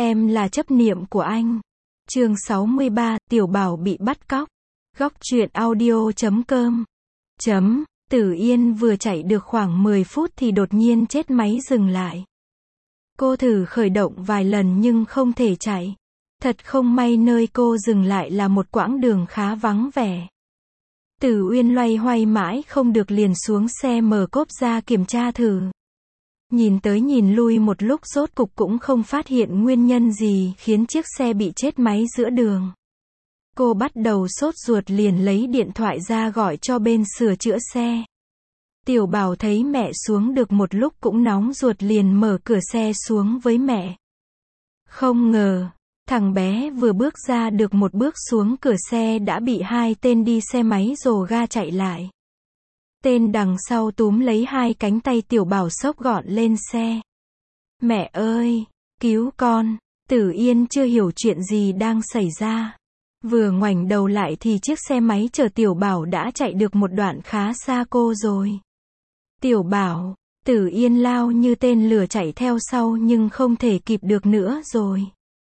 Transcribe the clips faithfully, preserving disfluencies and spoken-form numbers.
Em là chấp niệm của anh. Chương sáu mươi ba, Tiểu Bảo bị bắt cóc. Góc truyện audio chấm com. Chấm, Tử Yên vừa chạy được khoảng mười phút thì đột nhiên chết máy dừng lại. Cô thử khởi động vài lần nhưng không thể chạy. Thật không may nơi cô dừng lại là một quãng đường khá vắng vẻ. Tử Uyên loay hoay mãi không được liền xuống xe mở cốp ra kiểm tra thử. Nhìn tới nhìn lui một lúc rốt cục cũng không phát hiện nguyên nhân gì khiến chiếc xe bị chết máy giữa đường. Cô bắt đầu sốt ruột liền lấy điện thoại ra gọi cho bên sửa chữa xe. Tiểu Bảo thấy mẹ xuống được một lúc cũng nóng ruột liền mở cửa xe xuống với mẹ. Không ngờ, thằng bé vừa bước ra được một bước xuống cửa xe đã bị hai tên đi xe máy rồ ga chạy lại. Tên đằng sau túm lấy hai cánh tay Tiểu Bảo xốc gọn lên xe. Mẹ ơi, cứu con! Tử Yên chưa hiểu chuyện gì đang xảy ra. Vừa ngoảnh đầu lại thì chiếc xe máy chở Tiểu Bảo đã chạy được một đoạn khá xa cô rồi. Tiểu Bảo, Tử Yên lao như tên lửa chạy theo sau nhưng không thể kịp được nữa rồi.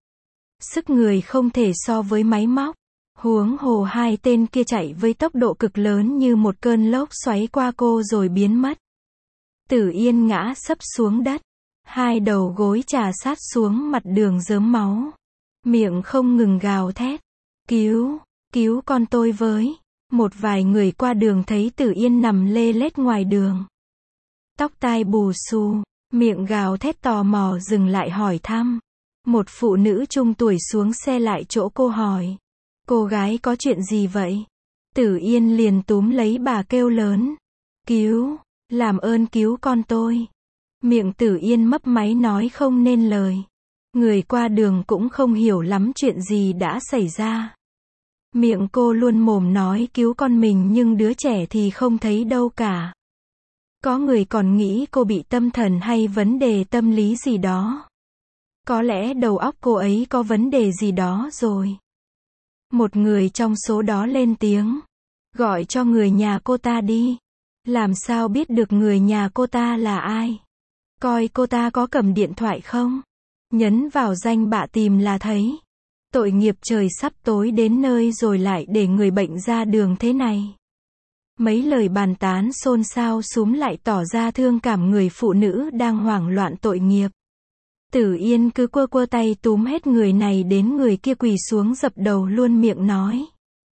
Sức người không thể so với máy móc. Huống hồ hai tên kia chạy với tốc độ cực lớn như một cơn lốc xoáy qua cô rồi biến mất. Tử Yên ngã sấp xuống đất. Hai đầu gối chà sát xuống mặt đường rớm máu. Miệng không ngừng gào thét. Cứu, cứu con tôi với. Một vài người qua đường thấy Tử Yên nằm lê lết ngoài đường. Tóc tai bù xù, miệng gào thét tò mò dừng lại hỏi thăm. Một phụ nữ trung tuổi xuống xe lại chỗ cô hỏi. Cô gái có chuyện gì vậy? Tử Yên liền túm lấy bà kêu lớn. Cứu, làm ơn cứu con tôi. Miệng Tử Yên mấp máy nói không nên lời. Người qua đường cũng không hiểu lắm chuyện gì đã xảy ra. Miệng cô luôn mồm nói cứu con mình nhưng đứa trẻ thì không thấy đâu cả. Có người còn nghĩ cô bị tâm thần hay vấn đề tâm lý gì đó. Có lẽ đầu óc cô ấy có vấn đề gì đó rồi. Một người trong số đó lên tiếng. Gọi cho người nhà cô ta đi. Làm sao biết được người nhà cô ta là ai? Coi cô ta có cầm điện thoại không? Nhấn vào danh bạ tìm là thấy. Tội nghiệp trời sắp tối đến nơi rồi lại để người bệnh ra đường thế này. Mấy lời bàn tán xôn xao xúm lại tỏ ra thương cảm người phụ nữ đang hoảng loạn tội nghiệp. Tử Yên cứ quơ quơ tay túm hết người này đến người kia quỳ xuống dập đầu luôn miệng nói.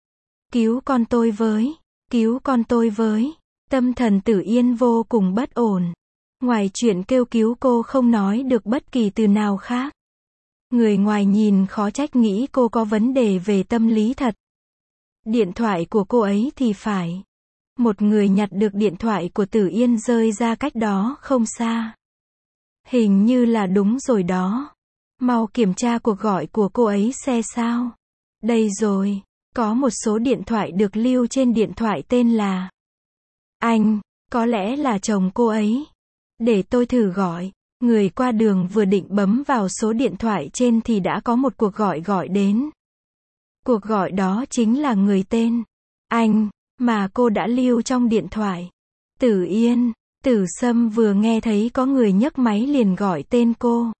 Cứu con tôi với, cứu con tôi với. Tâm thần Tử Yên vô cùng bất ổn. Ngoài chuyện kêu cứu cô không nói được bất kỳ từ nào khác. Người ngoài nhìn khó trách nghĩ cô có vấn đề về tâm lý thật. Điện thoại của cô ấy thì phải. Một người nhặt được điện thoại của Tử Yên rơi ra cách đó không xa. Hình như là đúng rồi đó. Mau kiểm tra cuộc gọi của cô ấy xem sao. Đây rồi, có một số điện thoại được lưu trên điện thoại tên là Anh, có lẽ là chồng cô ấy. Để tôi thử gọi. Người qua đường vừa định bấm vào số điện thoại trên thì đã có một cuộc gọi gọi đến. Cuộc gọi đó chính là người tên Anh mà cô đã lưu trong điện thoại. Tử Yên, Tử Sâm vừa nghe thấy có người nhấc máy liền gọi tên cô.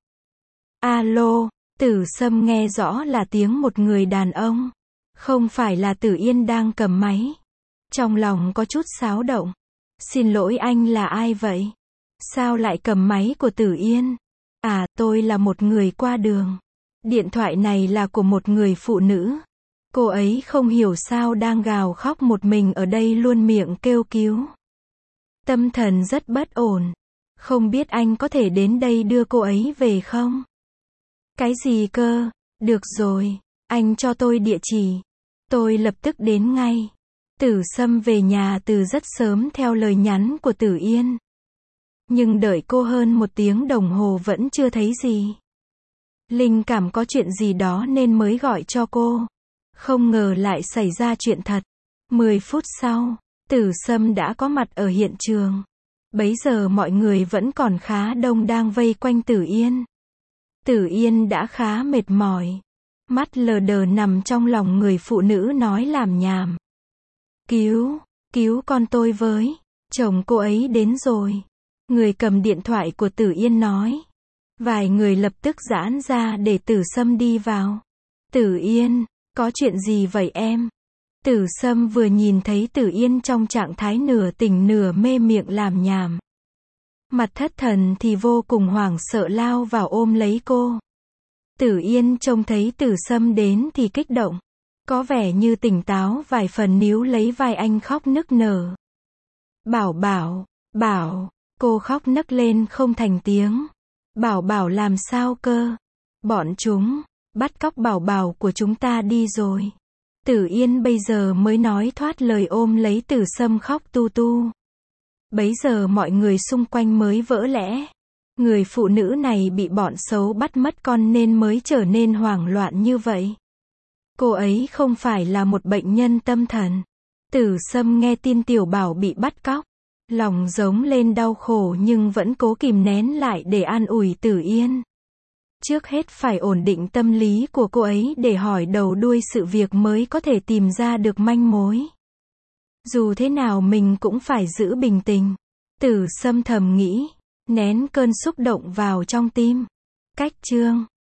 Alo, Tử Sâm nghe rõ là tiếng một người đàn ông. Không phải là Tử Yên đang cầm máy. Trong lòng có chút xáo động. Xin lỗi anh là ai vậy? Sao lại cầm máy của Tử Yên? À, tôi là một người qua đường. Điện thoại này là của một người phụ nữ. Cô ấy không hiểu sao đang gào khóc một mình ở đây luôn miệng kêu cứu. Tâm thần rất bất ổn. Không biết anh có thể đến đây đưa cô ấy về không? Cái gì cơ? Được rồi, anh cho tôi địa chỉ. Tôi lập tức đến ngay. Tử Sâm về nhà từ rất sớm theo lời nhắn của Tử Yên. Nhưng đợi cô hơn một tiếng đồng hồ vẫn chưa thấy gì. Linh cảm có chuyện gì đó nên mới gọi cho cô. Không ngờ lại xảy ra chuyện thật. Mười phút sau, Tử Sâm đã có mặt ở hiện trường. Bấy giờ mọi người vẫn còn khá đông đang vây quanh Tử Yên. Tử Yên đã khá mệt mỏi. Mắt lờ đờ nằm trong lòng người phụ nữ nói làm nhảm. Cứu, cứu con tôi với. Chồng cô ấy đến rồi. Người cầm điện thoại của Tử Yên nói. Vài người lập tức giãn ra để Tử Sâm đi vào. Tử Yên, có chuyện gì vậy em? Tử Sâm vừa nhìn thấy Tử Yên trong trạng thái nửa tỉnh nửa mê miệng làm nhảm. Mặt thất thần thì vô cùng hoảng sợ lao vào ôm lấy cô. Tử Yên trông thấy Tử Sâm đến thì kích động. Có vẻ như tỉnh táo vài phần níu lấy vai anh khóc nức nở. Bảo Bảo, Bảo, cô khóc nấc lên không thành tiếng. Bảo Bảo làm sao cơ? Bọn chúng, bắt cóc Bảo Bảo của chúng ta đi rồi. Tử Yên bây giờ mới nói thoát lời ôm lấy Tử Sâm khóc tu tu. Bấy giờ mọi người xung quanh mới vỡ lẽ. Người phụ nữ này bị bọn xấu bắt mất con nên mới trở nên hoảng loạn như vậy. Cô ấy không phải là một bệnh nhân tâm thần. Tử Sâm nghe tin Tiểu Bảo bị bắt cóc. Lòng giống lên đau khổ nhưng vẫn cố kìm nén lại để an ủi Tử Yên. Trước hết phải ổn định tâm lý của cô ấy để hỏi đầu đuôi sự việc mới có thể tìm ra được manh mối. Dù thế nào mình cũng phải giữ bình tĩnh. Tử Sâm thầm nghĩ, nén cơn xúc động vào trong tim. Cách chương